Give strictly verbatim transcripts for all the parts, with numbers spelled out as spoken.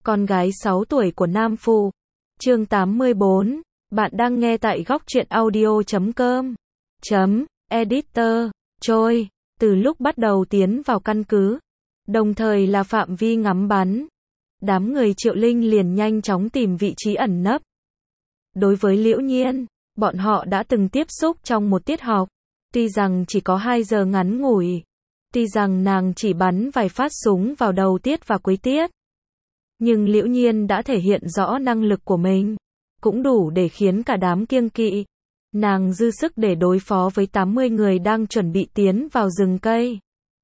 con gái sáu tuổi của Nam Phụ. Chương tám mươi bốn. Bạn đang nghe tại góc truyện audio chấm com. Chấm, editor, trôi. Từ lúc bắt đầu tiến vào căn cứ, đồng thời là phạm vi ngắm bắn, đám người Triệu Linh liền nhanh chóng tìm vị trí ẩn nấp. Đối với Liễu Nhiên, bọn họ đã từng tiếp xúc trong một tiết học, tuy rằng chỉ có hai giờ ngắn ngủi, tuy rằng nàng chỉ bắn vài phát súng vào đầu tiết và cuối tiết, nhưng Liễu Nhiên đã thể hiện rõ năng lực của mình, cũng đủ để khiến cả đám kiêng kỵ. Nàng dư sức để đối phó với tám mươi người đang chuẩn bị tiến vào rừng cây.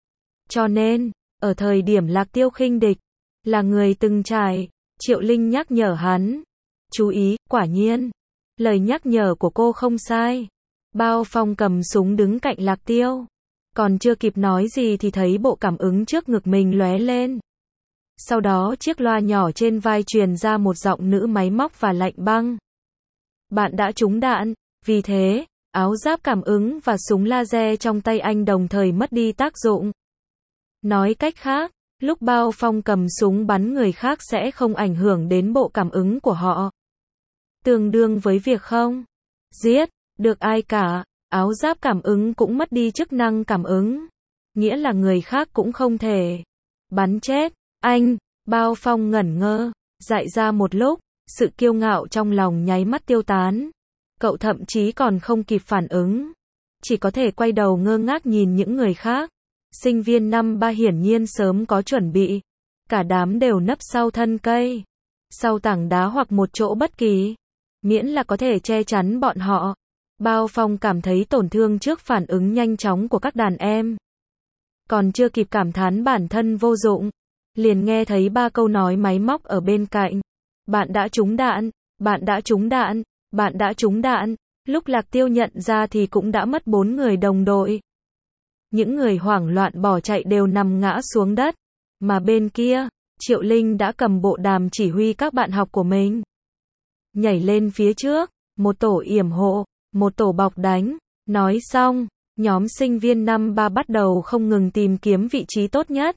Cho nên, ở thời điểm Lạc Tiêu khinh địch, là người từng trải, Triệu Linh nhắc nhở hắn. Chú ý, quả nhiên, lời nhắc nhở của cô không sai. Bao Phong cầm súng đứng cạnh Lạc Tiêu. Còn chưa kịp nói gì thì thấy bộ cảm ứng trước ngực mình lóe lên. Sau đó chiếc loa nhỏ trên vai truyền ra một giọng nữ máy móc và lạnh băng. Bạn đã trúng đạn, vì thế, áo giáp cảm ứng và súng laser trong tay anh đồng thời mất đi tác dụng. Nói cách khác, lúc Bao Phong cầm súng bắn người khác sẽ không ảnh hưởng đến bộ cảm ứng của họ. Tương đương với việc không giết được ai cả, áo giáp cảm ứng cũng mất đi chức năng cảm ứng. Nghĩa là người khác cũng không thể bắn chết anh. Bao Phong ngẩn ngơ, dại ra một lúc, sự kiêu ngạo trong lòng nháy mắt tiêu tán. Cậu thậm chí còn không kịp phản ứng, chỉ có thể quay đầu ngơ ngác nhìn những người khác. Sinh viên năm ba hiển nhiên sớm có chuẩn bị, cả đám đều nấp sau thân cây, sau tảng đá hoặc một chỗ bất kỳ, miễn là có thể che chắn bọn họ. Bao Phong cảm thấy tổn thương trước phản ứng nhanh chóng của các đàn em. Còn chưa kịp cảm thán bản thân vô dụng, liền nghe thấy ba câu nói máy móc ở bên cạnh. Bạn đã trúng đạn, bạn đã trúng đạn, bạn đã trúng đạn. Lúc Lạc Tiêu nhận ra thì cũng đã mất bốn người đồng đội. Những người hoảng loạn bỏ chạy đều nằm ngã xuống đất. Mà bên kia, Triệu Linh đã cầm bộ đàm chỉ huy các bạn học của mình. Nhảy lên phía trước, một tổ yểm hộ, một tổ bọc đánh. Nói xong, nhóm sinh viên năm ba bắt đầu không ngừng tìm kiếm vị trí tốt nhất,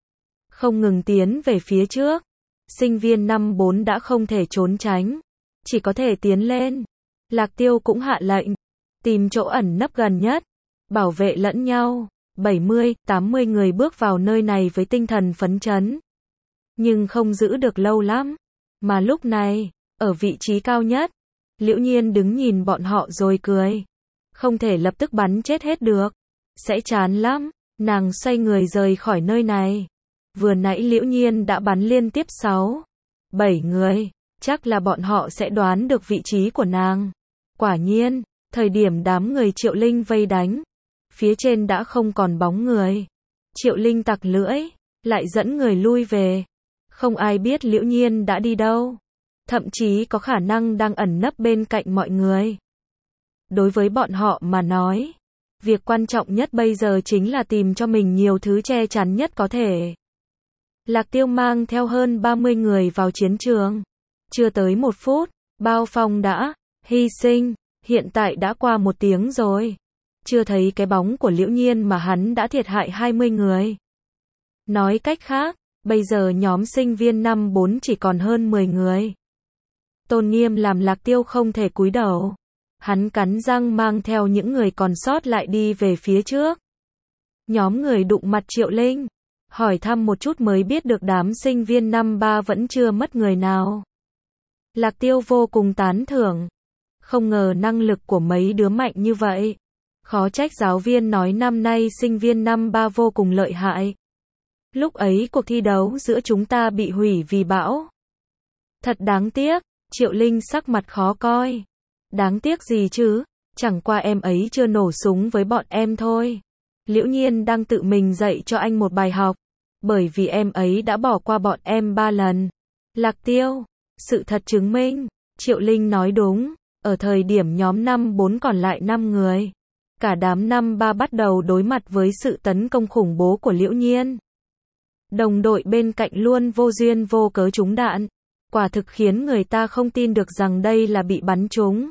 không ngừng tiến về phía trước. Sinh viên năm bốn đã không thể trốn tránh, chỉ có thể tiến lên. Lạc Tiêu cũng hạ lệnh, tìm chỗ ẩn nấp gần nhất, bảo vệ lẫn nhau. bảy mươi, tám mươi người bước vào nơi này với tinh thần phấn chấn, nhưng không giữ được lâu lắm. Mà lúc này, ở vị trí cao nhất, Liễu Nhiên đứng nhìn bọn họ rồi cười. Không thể lập tức bắn chết hết được, sẽ chán lắm. Nàng xoay người rời khỏi nơi này. Vừa nãy Liễu Nhiên đã bắn liên tiếp sáu, bảy người, chắc là bọn họ sẽ đoán được vị trí của nàng. Quả nhiên, thời điểm đám người Triệu Linh vây đánh, phía trên đã không còn bóng người. Triệu Linh tặc lưỡi, lại dẫn người lui về. Không ai biết Liễu Nhiên đã đi đâu, thậm chí có khả năng đang ẩn nấp bên cạnh mọi người. Đối với bọn họ mà nói, việc quan trọng nhất bây giờ chính là tìm cho mình nhiều thứ che chắn nhất có thể. Lạc Tiêu mang theo hơn ba mươi người vào chiến trường. Chưa tới một phút, Bao Phong đã hy sinh. Hiện tại đã qua một tiếng rồi. Chưa thấy cái bóng của Liễu Nhiên mà hắn đã thiệt hại hai mươi người. Nói cách khác, bây giờ nhóm sinh viên năm bốn chỉ còn hơn mười người. Tôn nghiêm làm Lạc Tiêu không thể cúi đầu. Hắn cắn răng mang theo những người còn sót lại đi về phía trước. Nhóm người đụng mặt Triệu Linh, hỏi thăm một chút mới biết được đám sinh viên năm ba vẫn chưa mất người nào. Lạc Tiêu vô cùng tán thưởng. Không ngờ năng lực của mấy đứa mạnh như vậy. Khó trách giáo viên nói năm nay sinh viên năm ba vô cùng lợi hại. Lúc ấy cuộc thi đấu giữa chúng ta bị hủy vì bão. Thật đáng tiếc. Triệu Linh sắc mặt khó coi. Đáng tiếc gì chứ, chẳng qua em ấy chưa nổ súng với bọn em thôi. Liễu Nhiên đang tự mình dạy cho anh một bài học, bởi vì em ấy đã bỏ qua bọn em ba lần. Lạc Tiêu, sự thật chứng minh, Triệu Linh nói đúng. Ở thời điểm nhóm năm bốn còn lại năm người, cả đám năm ba bắt đầu đối mặt với sự tấn công khủng bố của Liễu Nhiên. Đồng đội bên cạnh luôn vô duyên vô cớ trúng đạn, quả thực khiến người ta không tin được rằng đây là bị bắn trúng.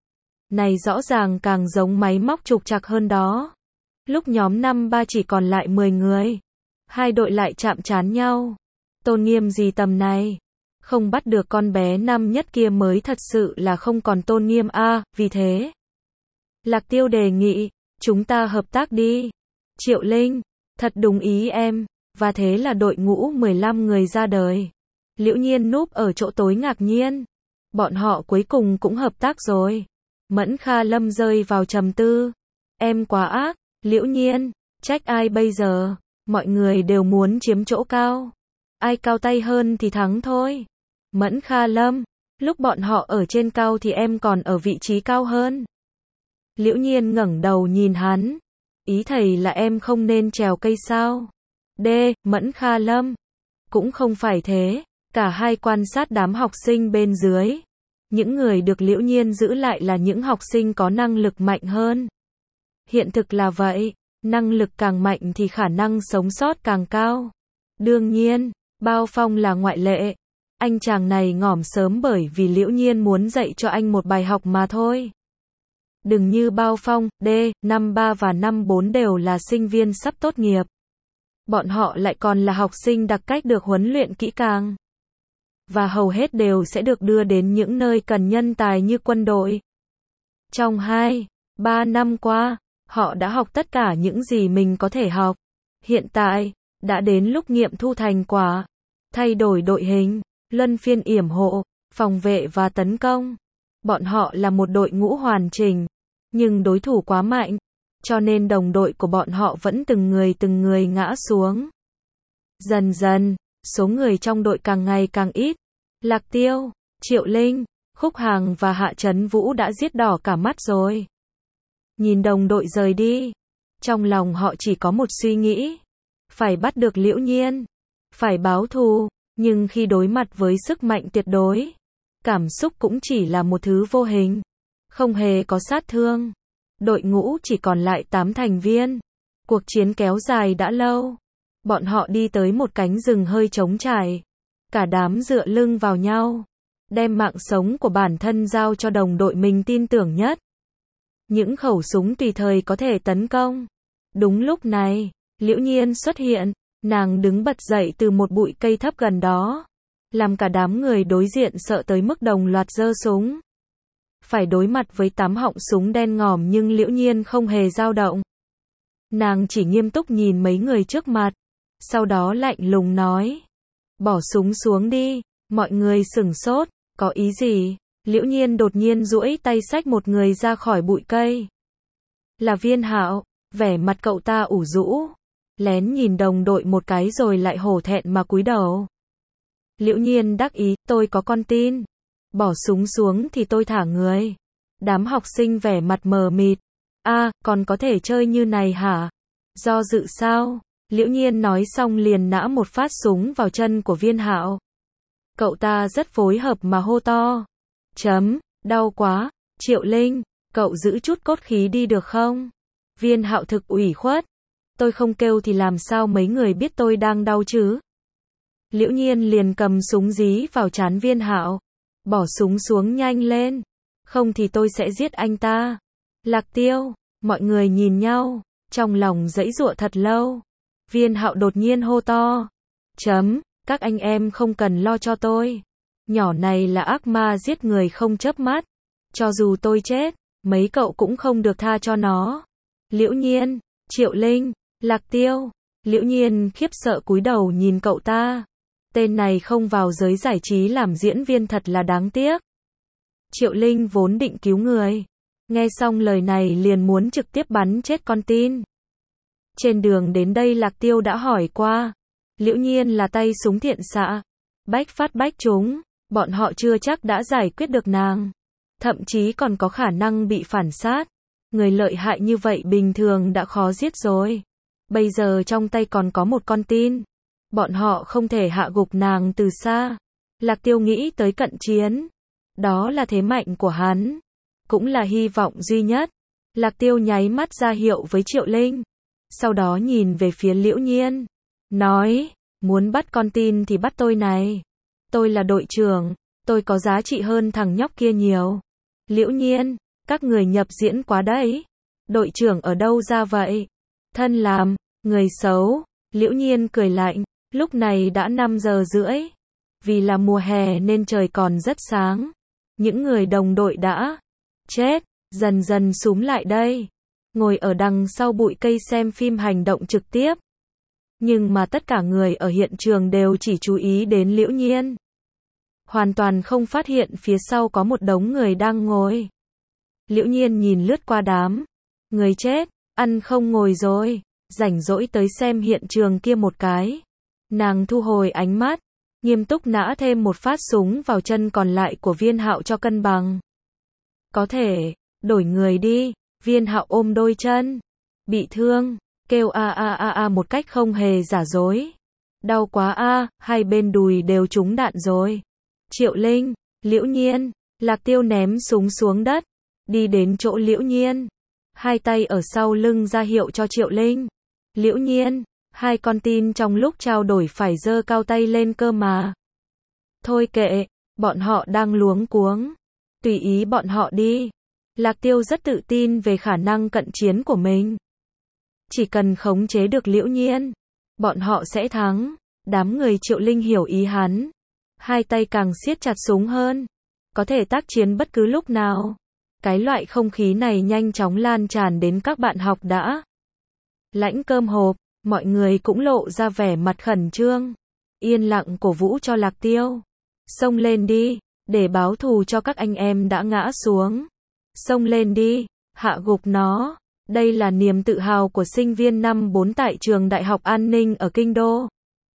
Này rõ ràng càng giống máy móc trục trặc hơn đó. Lúc nhóm năm ba chỉ còn lại mười người, hai đội lại chạm trán nhau. Tôn nghiêm gì tầm này? Không bắt được con bé năm nhất kia mới thật sự là không còn tôn nghiêm a, vì thế. Lạc Tiêu đề nghị, chúng ta hợp tác đi. Triệu Linh, thật đúng ý em, và thế là đội ngũ mười lăm người ra đời. Liễu Nhiên núp ở chỗ tối ngạc nhiên. Bọn họ cuối cùng cũng hợp tác rồi. Mẫn Kha Lâm rơi vào trầm tư. Em quá ác, Liễu Nhiên, trách ai bây giờ, mọi người đều muốn chiếm chỗ cao. Ai cao tay hơn thì thắng thôi. Mẫn Kha Lâm, lúc bọn họ ở trên cao thì em còn ở vị trí cao hơn. Liễu Nhiên ngẩng đầu nhìn hắn. Ý thầy là em không nên trèo cây sao? D. Mẫn Kha Lâm. Cũng không phải thế. Cả hai quan sát đám học sinh bên dưới. Những người được Liễu Nhiên giữ lại là những học sinh có năng lực mạnh hơn. Hiện thực là vậy. Năng lực càng mạnh thì khả năng sống sót càng cao. Đương nhiên, Bao Phong là ngoại lệ. Anh chàng này ngỏm sớm bởi vì Liễu Nhiên muốn dạy cho anh một bài học mà thôi. Đừng như Bao Phong, D, năm ba và năm bốn đều là sinh viên sắp tốt nghiệp. Bọn họ lại còn là học sinh đặc cách được huấn luyện kỹ càng. Và hầu hết đều sẽ được đưa đến những nơi cần nhân tài như quân đội. Trong hai, ba năm qua, họ đã học tất cả những gì mình có thể học. Hiện tại, đã đến lúc nghiệm thu thành quả. Thay đổi đội hình, luân phiên yểm hộ, phòng vệ và tấn công. Bọn họ là một đội ngũ hoàn chỉnh. Nhưng đối thủ quá mạnh, cho nên đồng đội của bọn họ vẫn từng người từng người ngã xuống. Dần dần, số người trong đội càng ngày càng ít. Lạc Tiêu, Triệu Linh, Khúc Hàng và Hạ Trấn Vũ đã giết đỏ cả mắt rồi. Nhìn đồng đội rời đi, trong lòng họ chỉ có một suy nghĩ. Phải bắt được Liễu Nhiên, phải báo thù, nhưng khi đối mặt với sức mạnh tuyệt đối, cảm xúc cũng chỉ là một thứ vô hình. Không hề có sát thương. Đội ngũ chỉ còn lại tám thành viên. Cuộc chiến kéo dài đã lâu. Bọn họ đi tới một cánh rừng hơi trống trải. Cả đám dựa lưng vào nhau. Đem mạng sống của bản thân giao cho đồng đội mình tin tưởng nhất. Những khẩu súng tùy thời có thể tấn công. Đúng lúc này, Liễu Nhiên xuất hiện. Nàng đứng bật dậy từ một bụi cây thấp gần đó. Làm cả đám người đối diện sợ tới mức đồng loạt giơ súng. Phải đối mặt với tám họng súng đen ngòm nhưng Liễu Nhiên không hề dao động. Nàng chỉ nghiêm túc nhìn mấy người trước mặt. Sau đó lạnh lùng nói. Bỏ súng xuống đi. Mọi người sửng sốt. Có ý gì? Liễu Nhiên đột nhiên duỗi tay xách một người ra khỏi bụi cây. Là Viên Hạo. Vẻ mặt cậu ta ủ rũ. Lén nhìn đồng đội một cái rồi lại hổ thẹn mà cúi đầu. Liễu Nhiên đắc ý. Tôi có con tin. Bỏ súng xuống thì tôi thả người. Đám học sinh vẻ mặt mờ mịt. A, à, còn có thể chơi như này hả? Do dự sao? Liễu Nhiên nói xong liền nã một phát súng vào chân của Viên Hạo. Cậu ta rất phối hợp mà hô to. Chấm, đau quá. Triệu Linh, cậu giữ chút cốt khí đi được không? Viên Hạo thực ủy khuất. Tôi không kêu thì làm sao mấy người biết tôi đang đau chứ? Liễu Nhiên liền cầm súng dí vào trán Viên Hạo. Bỏ súng xuống nhanh lên. Không thì tôi sẽ giết anh ta. Lạc Tiêu, mọi người nhìn nhau. Trong lòng giãy giụa thật lâu. Viên Hạo đột nhiên hô to. Chấm, các anh em không cần lo cho tôi. Nhỏ này là ác ma giết người không chớp mắt. Cho dù tôi chết, mấy cậu cũng không được tha cho nó. Liễu Nhiên, Triệu Linh, Lạc Tiêu. Liễu Nhiên khiếp sợ cúi đầu nhìn cậu ta. Tên này không vào giới giải trí làm diễn viên thật là đáng tiếc. Triệu Linh vốn định cứu người. Nghe xong lời này liền muốn trực tiếp bắn chết con tin. Trên đường đến đây Lạc Tiêu đã hỏi qua. Liễu Nhiên là tay súng thiện xạ. Bách phát bách trúng. Bọn họ chưa chắc đã giải quyết được nàng. Thậm chí còn có khả năng bị phản sát. Người lợi hại như vậy bình thường đã khó giết rồi. Bây giờ trong tay còn có một con tin. Bọn họ không thể hạ gục nàng từ xa. Lạc Tiêu nghĩ tới cận chiến. Đó là thế mạnh của hắn. Cũng là hy vọng duy nhất. Lạc Tiêu nháy mắt ra hiệu với Triệu Linh. Sau đó nhìn về phía Liễu Nhiên. Nói, muốn bắt con tin thì bắt tôi này. Tôi là đội trưởng. Tôi có giá trị hơn thằng nhóc kia nhiều. Liễu Nhiên, các người nhập diễn quá đấy. Đội trưởng ở đâu ra vậy? Thân làm, người xấu. Liễu Nhiên cười lạnh. Lúc này đã năm giờ rưỡi. Vì là mùa hè nên trời còn rất sáng. Những người đồng đội đã chết, dần dần xúm lại đây. Ngồi ở đằng sau bụi cây xem phim hành động trực tiếp. Nhưng mà tất cả người ở hiện trường đều chỉ chú ý đến Liễu Nhiên. Hoàn toàn không phát hiện phía sau có một đống người đang ngồi. Liễu Nhiên nhìn lướt qua đám người chết, ăn không ngồi rồi, rảnh rỗi tới xem hiện trường kia một cái. Nàng thu hồi ánh mắt, nghiêm túc nã thêm một phát súng vào chân còn lại của Viên Hạo cho cân bằng. Có thể, đổi người đi, Viên Hạo ôm đôi chân, bị thương, kêu a a a a một cách không hề giả dối. Đau quá a, hai bên đùi đều trúng đạn rồi. Triệu Linh, Liễu Nhiên, Lạc Tiêu ném súng xuống đất, đi đến chỗ Liễu Nhiên, hai tay ở sau lưng ra hiệu cho Triệu Linh. Liễu Nhiên, hai con tin trong lúc trao đổi phải giơ cao tay lên cơ mà. Thôi kệ, bọn họ đang luống cuống, tùy ý bọn họ đi. Lạc Tiêu rất tự tin về khả năng cận chiến của mình. Chỉ cần khống chế được Liễu Nhiên, bọn họ sẽ thắng. Đám người Triệu Linh hiểu ý hắn, hai tay càng siết chặt súng hơn, có thể tác chiến bất cứ lúc nào. Cái loại không khí này nhanh chóng lan tràn đến các bạn học đã lãnh cơm hộp, mọi người cũng lộ ra vẻ mặt khẩn trương, yên lặng cổ vũ cho Lạc Tiêu. Xông lên đi, để báo thù cho các anh em đã ngã xuống. Xông lên đi, hạ gục nó. Đây là niềm tự hào của sinh viên năm bốn tại trường Đại học An ninh ở Kinh Đô.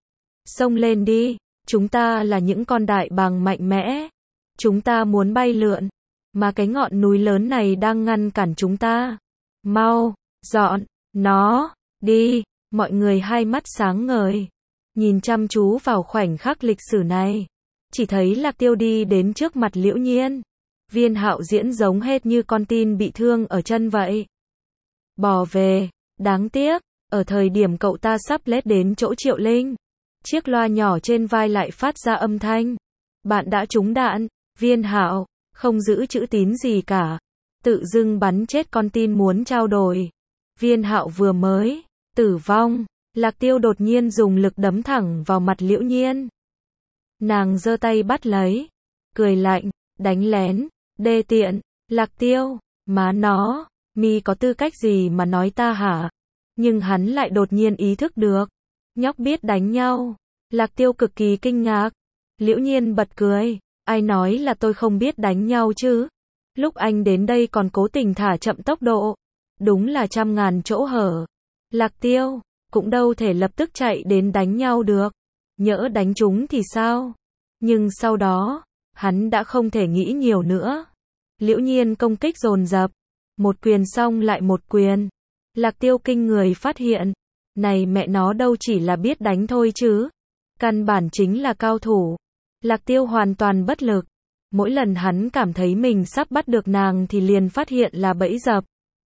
Xông lên đi, chúng ta là những con đại bàng mạnh mẽ. Chúng ta muốn bay lượn, mà cái ngọn núi lớn này đang ngăn cản chúng ta. Mau, dọn nó đi. Mọi người hai mắt sáng ngời, nhìn chăm chú vào khoảnh khắc lịch sử này. Chỉ thấy Lạc Tiêu đi đến trước mặt Liễu Nhiên. Viên Hạo diễn giống hệt như con tin bị thương ở chân vậy. Bò về, đáng tiếc, ở thời điểm cậu ta sắp lết đến chỗ Triệu Linh, chiếc loa nhỏ trên vai lại phát ra âm thanh. Bạn đã trúng đạn. Viên Hạo không giữ chữ tín gì cả, tự dưng bắn chết con tin muốn trao đổi. Viên Hạo vừa mới tử vong, Lạc Tiêu đột nhiên dùng lực đấm thẳng vào mặt Liễu Nhiên. Nàng giơ tay bắt lấy, cười lạnh, đánh lén, đê tiện. Lạc Tiêu, má nó, mi có tư cách gì mà nói ta hả? Nhưng hắn lại đột nhiên ý thức được, nhóc biết đánh nhau. Lạc Tiêu cực kỳ kinh ngạc. Liễu Nhiên bật cười, ai nói là tôi không biết đánh nhau chứ? Lúc anh đến đây còn cố tình thả chậm tốc độ, đúng là trăm ngàn chỗ hở. Lạc Tiêu cũng đâu thể lập tức chạy đến đánh nhau được, nhỡ đánh chúng thì sao? Nhưng sau đó, hắn đã không thể nghĩ nhiều nữa. Liễu Nhiên công kích dồn dập, một quyền xong lại một quyền. Lạc Tiêu kinh người phát hiện, này mẹ nó đâu chỉ là biết đánh thôi chứ, căn bản chính là cao thủ. Lạc Tiêu hoàn toàn bất lực. Mỗi lần hắn cảm thấy mình sắp bắt được nàng thì liền phát hiện là bẫy dập.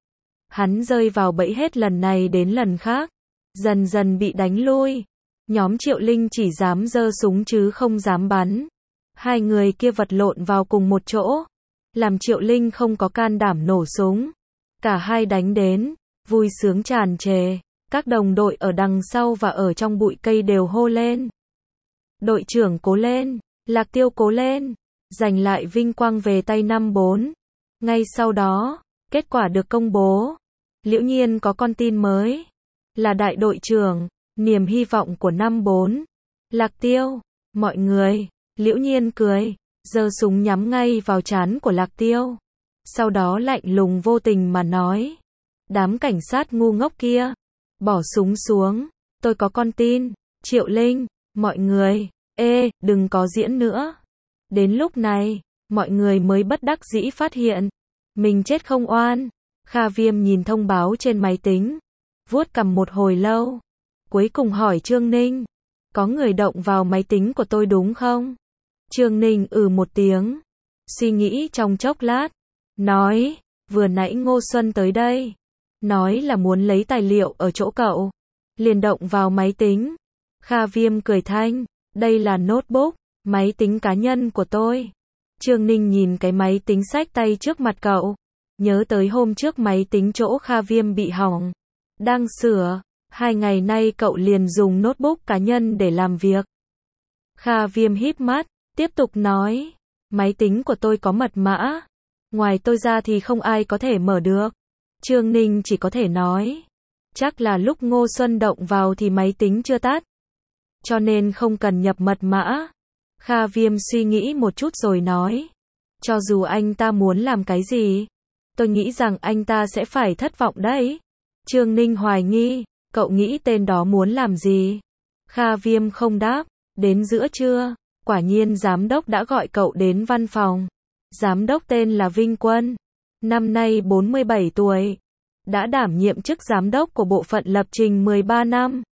Hắn rơi vào bẫy hết lần này đến lần khác, dần dần bị đánh lui. Nhóm Triệu Linh chỉ dám giơ súng chứ không dám bắn. Hai người kia vật lộn vào cùng một chỗ, làm Triệu Linh không có can đảm nổ súng. Cả hai đánh đến, vui sướng tràn trề. Các đồng đội ở đằng sau và ở trong bụi cây đều hô lên. Đội trưởng cố lên, Lạc Tiêu cố lên, giành lại vinh quang về tay năm bốn. Ngay sau đó, kết quả được công bố. Liễu Nhiên có con tin mới, là đại đội trưởng, niềm hy vọng của năm bốn. Lạc Tiêu, mọi người, Liễu Nhiên cười, giơ súng nhắm ngay vào trán của Lạc Tiêu. Sau đó lạnh lùng vô tình mà nói, đám cảnh sát ngu ngốc kia, bỏ súng xuống, tôi có con tin. Triệu Linh, mọi người, ê, đừng có diễn nữa. Đến lúc này, mọi người mới bất đắc dĩ phát hiện, mình chết không oan. Kha Viêm nhìn thông báo trên máy tính, vuốt cằm một hồi lâu, cuối cùng hỏi Trương Ninh, có người động vào máy tính của tôi đúng không? Trương Ninh ừ một tiếng, suy nghĩ trong chốc lát, nói, vừa nãy Ngô Xuân tới đây, nói là muốn lấy tài liệu ở chỗ cậu, liền động vào máy tính. Kha Viêm cười thanh, đây là notebook, máy tính cá nhân của tôi. Trương Ninh nhìn cái máy tính xách tay trước mặt cậu, nhớ tới hôm trước máy tính chỗ Kha Viêm bị hỏng, đang sửa, hai ngày nay cậu liền dùng notebook cá nhân để làm việc. Kha Viêm híp mắt, tiếp tục nói, máy tính của tôi có mật mã, ngoài tôi ra thì không ai có thể mở được. Trương Ninh chỉ có thể nói, chắc là lúc Ngô Xuân động vào thì máy tính chưa tắt, cho nên không cần nhập mật mã. Kha Viêm suy nghĩ một chút rồi nói, cho dù anh ta muốn làm cái gì, tôi nghĩ rằng anh ta sẽ phải thất vọng đấy. Trương Ninh hoài nghi, cậu nghĩ tên đó muốn làm gì? Kha Viêm không đáp. Đến giữa trưa, quả nhiên giám đốc đã gọi cậu đến văn phòng. Giám đốc tên là Vinh Quân, năm nay bốn mươi bảy tuổi, đã đảm nhiệm chức giám đốc của bộ phận lập trình mười ba năm.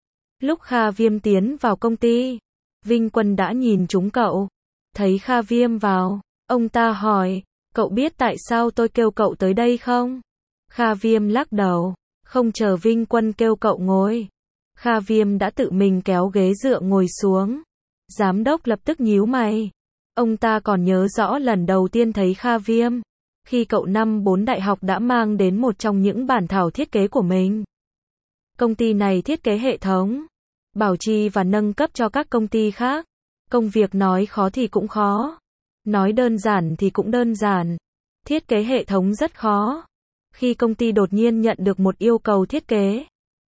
Lúc Kha Viêm tiến vào công ty, Vinh Quân đã nhìn trúng cậu. Thấy Kha Viêm vào, ông ta hỏi, cậu biết tại sao tôi kêu cậu tới đây không? Kha Viêm lắc đầu, không chờ Vinh Quân kêu cậu ngồi. Kha Viêm đã tự mình kéo ghế dựa ngồi xuống. Giám đốc lập tức nhíu mày. Ông ta còn nhớ rõ lần đầu tiên thấy Kha Viêm, khi cậu năm bốn đại học đã mang đến một trong những bản thảo thiết kế của mình. Công ty này thiết kế hệ thống, bảo trì và nâng cấp cho các công ty khác. Công việc nói khó thì cũng khó, nói đơn giản thì cũng đơn giản. Thiết kế hệ thống rất khó. Khi công ty đột nhiên nhận được một yêu cầu thiết kế,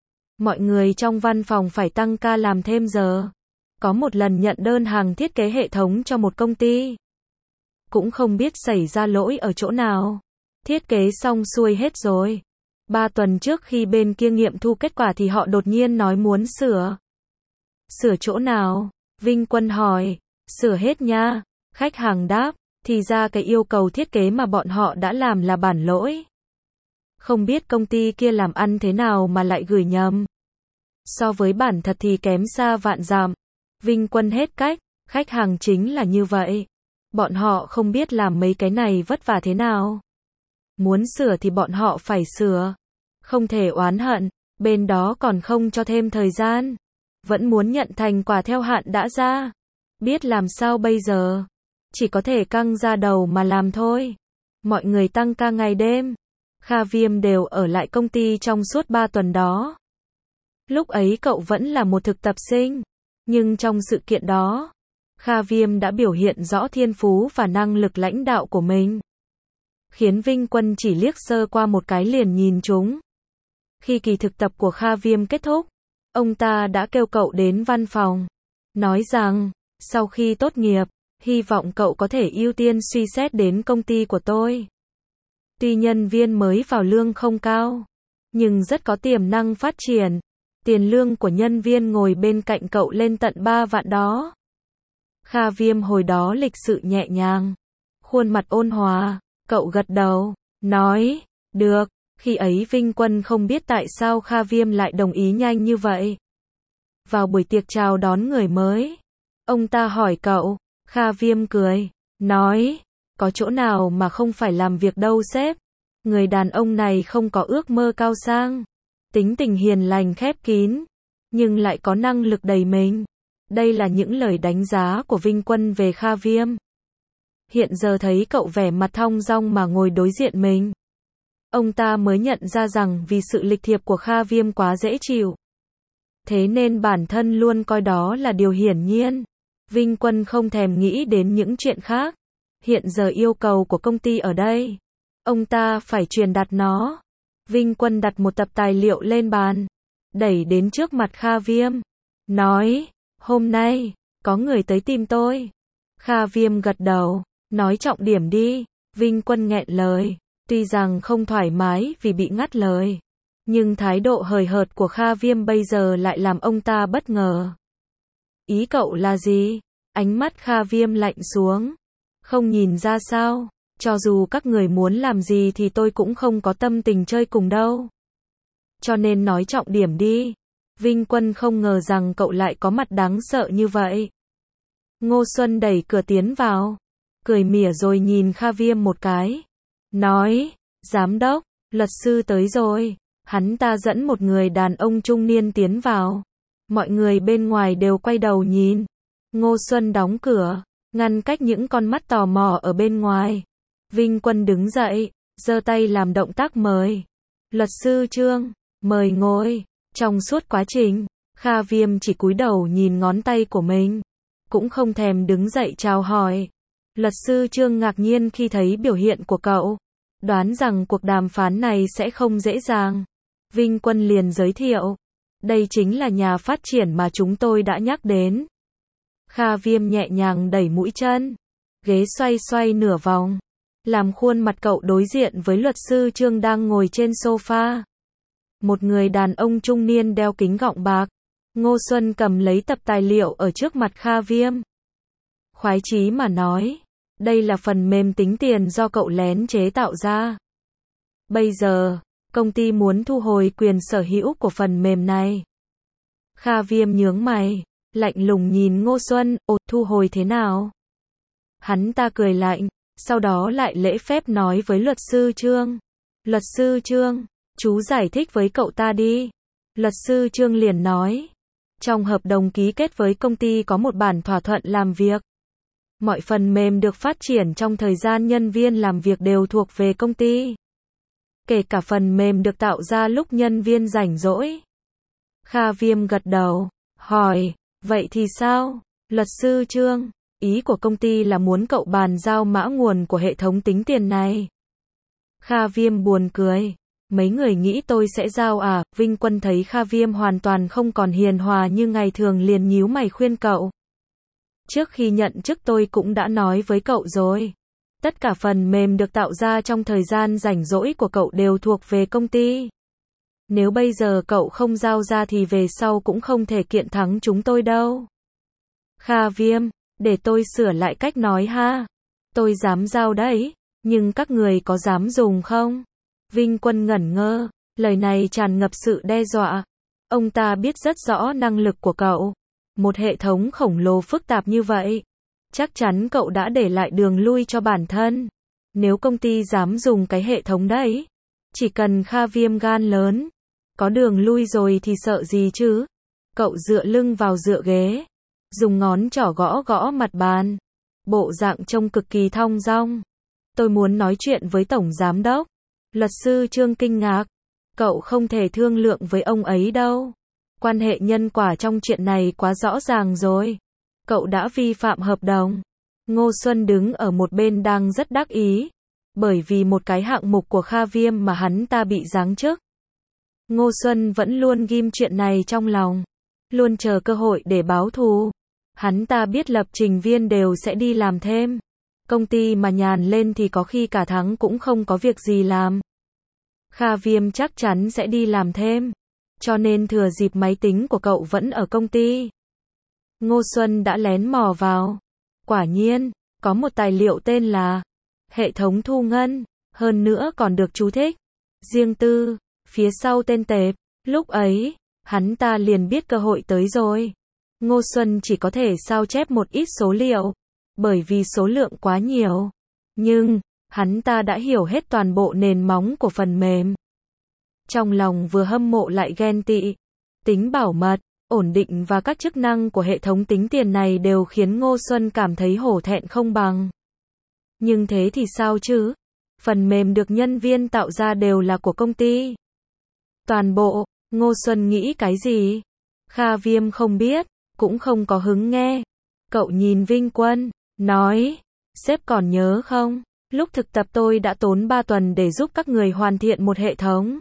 mọi người trong văn phòng phải tăng ca làm thêm giờ. Có một lần nhận đơn hàng thiết kế hệ thống cho một công ty, cũng không biết xảy ra lỗi ở chỗ nào. Thiết kế xong xuôi hết rồi. Ba tuần trước khi bên kia nghiệm thu kết quả thì họ đột nhiên nói muốn sửa. Sửa chỗ nào? Vinh Quân hỏi. Sửa hết nha. Khách hàng đáp. Thì ra cái yêu cầu thiết kế mà bọn họ đã làm là bản lỗi. Không biết công ty kia làm ăn thế nào mà lại gửi nhầm. So với bản thật thì kém xa vạn dặm. Vinh Quân hết cách. Khách hàng chính là như vậy. Bọn họ không biết làm mấy cái này vất vả thế nào. Muốn sửa thì bọn họ phải sửa. Không thể oán hận. Bên đó còn không cho thêm thời gian. Vẫn muốn nhận thành quả theo hạn đã ra. Biết làm sao bây giờ. Chỉ có thể căng ra đầu mà làm thôi. Mọi người tăng ca ngày đêm. Kha Viêm đều ở lại công ty trong suốt ba tuần đó. Lúc ấy cậu vẫn là một thực tập sinh. Nhưng trong sự kiện đó, Kha Viêm đã biểu hiện rõ thiên phú và năng lực lãnh đạo của mình. Khiến Vinh Quân chỉ liếc sơ qua một cái liền nhìn trúng. Khi kỳ thực tập của Kha Viêm kết thúc, ông ta đã kêu cậu đến văn phòng. Nói rằng, sau khi tốt nghiệp, hy vọng cậu có thể ưu tiên suy xét đến công ty của tôi. Tuy nhân viên mới vào lương không cao, nhưng rất có tiềm năng phát triển. Tiền lương của nhân viên ngồi bên cạnh cậu lên tận ba vạn đó. Kha Viêm hồi đó lịch sự nhẹ nhàng, khuôn mặt ôn hòa, cậu gật đầu, nói, được. Khi ấy Vinh Quân không biết tại sao Kha Viêm lại đồng ý nhanh như vậy. Vào buổi tiệc chào đón người mới, ông ta hỏi cậu. Kha Viêm cười, nói, có chỗ nào mà không phải làm việc đâu sếp. Người đàn ông này không có ước mơ cao sang, tính tình hiền lành khép kín, nhưng lại có năng lực đầy mình. Đây là những lời đánh giá của Vinh Quân về Kha Viêm. Hiện giờ thấy cậu vẻ mặt thong dong mà ngồi đối diện mình, ông ta mới nhận ra rằng vì sự lịch thiệp của Kha Viêm quá dễ chịu, thế nên bản thân luôn coi đó là điều hiển nhiên. Vinh Quân không thèm nghĩ đến những chuyện khác. Hiện giờ yêu cầu của công ty ở đây, ông ta phải truyền đạt nó. Vinh Quân đặt một tập tài liệu lên bàn, đẩy đến trước mặt Kha Viêm, nói, hôm nay, có người tới tìm tôi. Kha Viêm gật đầu, nói trọng điểm đi. Vinh Quân nghẹn lời, tuy rằng không thoải mái vì bị ngắt lời, nhưng thái độ hời hợt của Kha Viêm bây giờ lại làm ông ta bất ngờ. Ý cậu là gì? Ánh mắt Kha Viêm lạnh xuống. Không nhìn ra sao? Cho dù các người muốn làm gì thì tôi cũng không có tâm tình chơi cùng đâu. Cho nên nói trọng điểm đi. Vinh Quân không ngờ rằng cậu lại có mặt đáng sợ như vậy. Ngô Xuân đẩy cửa tiến vào, cười mỉa rồi nhìn Kha Viêm một cái. Nói, giám đốc, luật sư tới rồi. Hắn ta dẫn một người đàn ông trung niên tiến vào. Mọi người bên ngoài đều quay đầu nhìn. Ngô Xuân đóng cửa, ngăn cách những con mắt tò mò ở bên ngoài. Vinh Quân đứng dậy, giơ tay làm động tác mời. Luật sư Trương, mời ngồi. Trong suốt quá trình, Kha Viêm chỉ cúi đầu nhìn ngón tay của mình. cũng không thèm đứng dậy chào hỏi. Luật sư Trương ngạc nhiên khi thấy biểu hiện của cậu, đoán rằng cuộc đàm phán này sẽ không dễ dàng. Vinh Quân liền giới thiệu, đây chính là nhà phát triển mà chúng tôi đã nhắc đến. Kha Viêm nhẹ nhàng đẩy mũi chân, ghế xoay xoay nửa vòng, làm khuôn mặt cậu đối diện với luật sư Trương đang ngồi trên sofa. Một người đàn ông trung niên đeo kính gọng bạc. Ngô Xuân cầm lấy tập tài liệu ở trước mặt Kha Viêm. Khoái chí mà nói, đây là phần mềm tính tiền do cậu lén chế tạo ra. Bây giờ, công ty muốn thu hồi quyền sở hữu của phần mềm này. Kha Viêm nhướng mày, lạnh lùng nhìn Ngô Xuân, ồ, thu hồi thế nào? Hắn ta cười lạnh, sau đó lại lễ phép nói với luật sư Trương. Luật sư Trương, chú giải thích với cậu ta đi. Luật sư Trương liền nói, trong hợp đồng ký kết với công ty có một bản thỏa thuận làm việc. Mọi phần mềm được phát triển trong thời gian nhân viên làm việc đều thuộc về công ty. Kể cả phần mềm được tạo ra lúc nhân viên rảnh rỗi. Kha Viêm gật đầu, hỏi, vậy thì sao? Luật sư Trương, ý của công ty là muốn cậu bàn giao mã nguồn của hệ thống tính tiền này. Kha Viêm buồn cười. Mấy người nghĩ tôi sẽ giao à? Vinh Quân thấy Kha Viêm hoàn toàn không còn hiền hòa như ngày thường liền nhíu mày khuyên cậu. Trước khi nhận chức tôi cũng đã nói với cậu rồi. Tất cả phần mềm được tạo ra trong thời gian rảnh rỗi của cậu đều thuộc về công ty. Nếu bây giờ cậu không giao ra thì về sau cũng không thể kiện thắng chúng tôi đâu. Kha Viêm, để tôi sửa lại cách nói ha. Tôi dám giao đấy, nhưng các người có dám dùng không? Vinh Quân ngẩn ngơ, lời này tràn ngập sự đe dọa. Ông ta biết rất rõ năng lực của cậu. Một hệ thống khổng lồ phức tạp như vậy, chắc chắn cậu đã để lại đường lui cho bản thân. Nếu công ty dám dùng cái hệ thống đấy, chỉ cần Kha Viêm gan lớn, có đường lui rồi thì sợ gì chứ? Cậu dựa lưng vào dựa ghế, dùng ngón trỏ gõ gõ mặt bàn, bộ dạng trông cực kỳ thong dong. Tôi muốn nói chuyện với tổng giám đốc. Luật sư Trương kinh ngạc, cậu không thể thương lượng với ông ấy đâu. Quan hệ nhân quả trong chuyện này quá rõ ràng rồi. Cậu đã vi phạm hợp đồng. Ngô Xuân đứng ở một bên đang rất đắc ý, bởi vì một cái hạng mục của Kha Viêm mà hắn ta bị giáng chức. Ngô Xuân vẫn luôn ghim chuyện này trong lòng, luôn chờ cơ hội để báo thù. Hắn ta biết lập trình viên đều sẽ đi làm thêm. Công ty mà nhàn lên thì có khi cả tháng cũng không có việc gì làm. Kha Viêm chắc chắn sẽ đi làm thêm, cho nên thừa dịp máy tính của cậu vẫn ở công ty, Ngô Xuân đã lén mò vào. Quả nhiên, có một tài liệu tên là hệ thống thu ngân, hơn nữa còn được chú thích riêng tư phía sau tên tệp. Lúc ấy, hắn ta liền biết cơ hội tới rồi. Ngô Xuân chỉ có thể sao chép một ít số liệu, bởi vì số lượng quá nhiều. Nhưng, hắn ta đã hiểu hết toàn bộ nền móng của phần mềm. Trong lòng vừa hâm mộ lại ghen tị. Tính bảo mật, ổn định và các chức năng của hệ thống tính tiền này đều khiến Ngô Xuân cảm thấy hổ thẹn không bằng. Nhưng thế thì sao chứ? Phần mềm được nhân viên tạo ra đều là của công ty. Toàn bộ, Ngô Xuân nghĩ cái gì? Kha Viêm không biết, cũng không có hứng nghe. Cậu nhìn Vinh Quân, nói, sếp còn nhớ không? Lúc thực tập tôi đã tốn ba tuần để giúp các người hoàn thiện một hệ thống.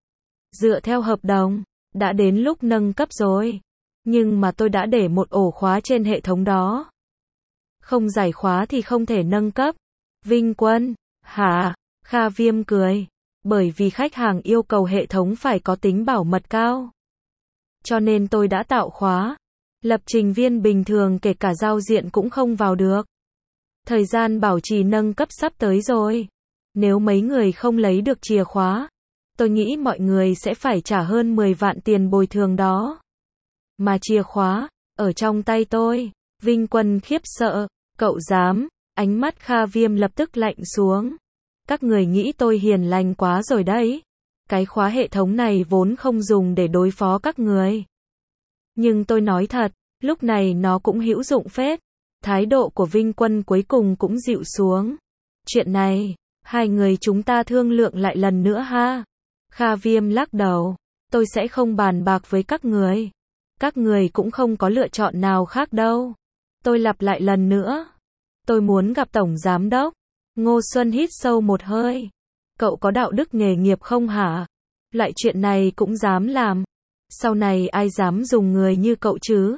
Dựa theo hợp đồng, đã đến lúc nâng cấp rồi. Nhưng mà tôi đã để một ổ khóa trên hệ thống đó. Không giải khóa thì không thể nâng cấp. Vinh Quân, hả? Kha Viêm cười. Bởi vì khách hàng yêu cầu hệ thống phải có tính bảo mật cao. Cho nên tôi đã tạo khóa. Lập trình viên bình thường kể cả giao diện cũng không vào được. Thời gian bảo trì nâng cấp sắp tới rồi. Nếu mấy người không lấy được chìa khóa, tôi nghĩ mọi người sẽ phải trả hơn mười vạn tiền bồi thường đó. Mà chìa khóa, ở trong tay tôi. Vinh Quân khiếp sợ, cậu dám? Ánh mắt Kha Viêm lập tức lạnh xuống. Các người nghĩ tôi hiền lành quá rồi đấy. Cái khóa hệ thống này vốn không dùng để đối phó các người. Nhưng tôi nói thật, lúc này nó cũng hữu dụng phết. Thái độ của Vinh Quân cuối cùng cũng dịu xuống. Chuyện này, hai người chúng ta thương lượng lại lần nữa ha. Kha Viêm lắc đầu. Tôi sẽ không bàn bạc với các người. Các người cũng không có lựa chọn nào khác đâu. Tôi lặp lại lần nữa. Tôi muốn gặp Tổng Giám Đốc. Ngô Xuân hít sâu một hơi. Cậu có đạo đức nghề nghiệp không hả? Loại chuyện này cũng dám làm. Sau này ai dám dùng người như cậu chứ?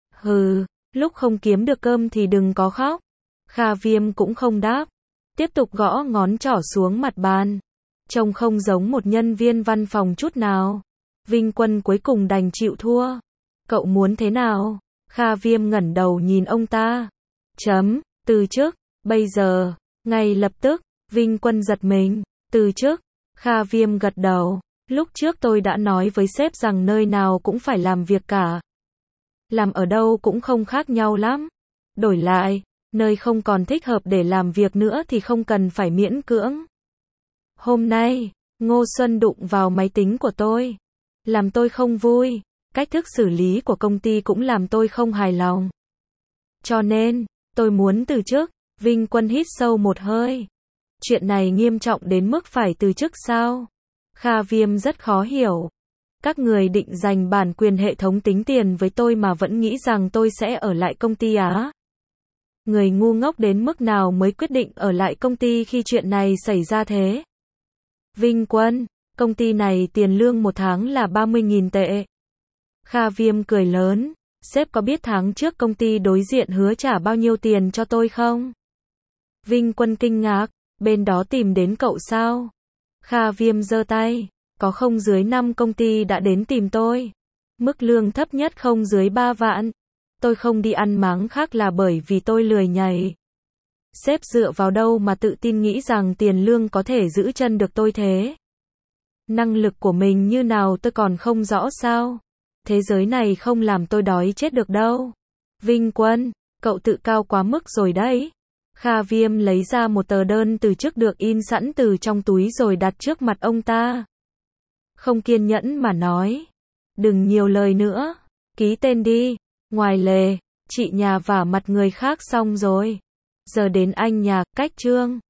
Hừ, lúc không kiếm được cơm thì đừng có khóc. Kha Viêm cũng không đáp. Tiếp tục gõ ngón trỏ xuống mặt bàn. Trông không giống một nhân viên văn phòng chút nào. Vinh Quân cuối cùng đành chịu thua. Cậu muốn thế nào? Kha Viêm ngẩng đầu nhìn ông ta. Chấm, từ chức, bây giờ, ngay lập tức. Vinh Quân giật mình. Từ chức. Kha Viêm gật đầu. Lúc trước tôi đã nói với sếp rằng nơi nào cũng phải làm việc cả. Làm ở đâu cũng không khác nhau lắm. Đổi lại, nơi không còn thích hợp để làm việc nữa thì không cần phải miễn cưỡng. Hôm nay, Ngô Xuân đụng vào máy tính của tôi. Làm tôi không vui. Cách thức xử lý của công ty cũng làm tôi không hài lòng. Cho nên, tôi muốn từ chức. Vinh Quân hít sâu một hơi. Chuyện này nghiêm trọng đến mức phải từ chức sao? Kha Viêm rất khó hiểu. Các người định giành bản quyền hệ thống tính tiền với tôi mà vẫn nghĩ rằng tôi sẽ ở lại công ty á? Người ngu ngốc đến mức nào mới quyết định ở lại công ty khi chuyện này xảy ra thế? Vinh Quân, công ty này tiền lương một tháng là ba mươi nghìn tệ. Kha Viêm cười lớn, sếp có biết tháng trước công ty đối diện hứa trả bao nhiêu tiền cho tôi không? Vinh Quân kinh ngạc, bên đó tìm đến cậu sao? Kha Viêm giơ tay, có không dưới năm công ty đã đến tìm tôi. Mức lương thấp nhất không dưới ba vạn. Tôi không đi ăn máng khác là bởi vì tôi lười nhảy. Sếp dựa vào đâu mà tự tin nghĩ rằng tiền lương có thể giữ chân được tôi thế? Năng lực của mình như nào tôi còn không rõ sao? Thế giới này không làm tôi đói chết được đâu. Vinh Quân, cậu tự cao quá mức rồi đấy. Kha Viêm lấy ra một tờ đơn từ chức được in sẵn từ trong túi rồi đặt trước mặt ông ta. Không kiên nhẫn mà nói. Đừng nhiều lời nữa. Ký tên đi. Ngoài lề, chị nhà vả mặt người khác xong rồi. Giờ đến anh nhà, cách trương.